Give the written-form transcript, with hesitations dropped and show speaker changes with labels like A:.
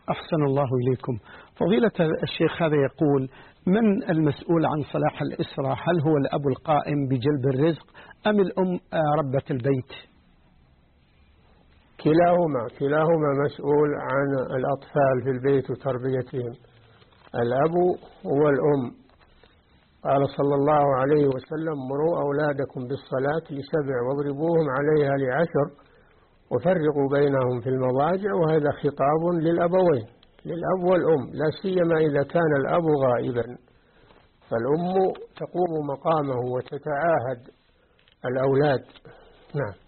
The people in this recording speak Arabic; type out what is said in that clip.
A: أحسن الله إليكم. فضيلة الشيخ، هذا يقول: من المسؤول عن صلاح الأسرة؟ هل هو الأب القائم بجلب الرزق أم الأم ربة البيت؟
B: كلاهما مسؤول عن الأطفال في البيت وتربيتهم، الأب والأم. قال صلى الله عليه وسلم: مروا أولادكم بالصلاة ل7 واضربوهم عليها ل10 وفرقوا بينهم في المضاجع. وهذا خطاب للأبوين، للأب والأم، لا سيما إذا كان الأب غائبا، فالأم تقوم مقامه وتتعاهد الأولاد. نعم.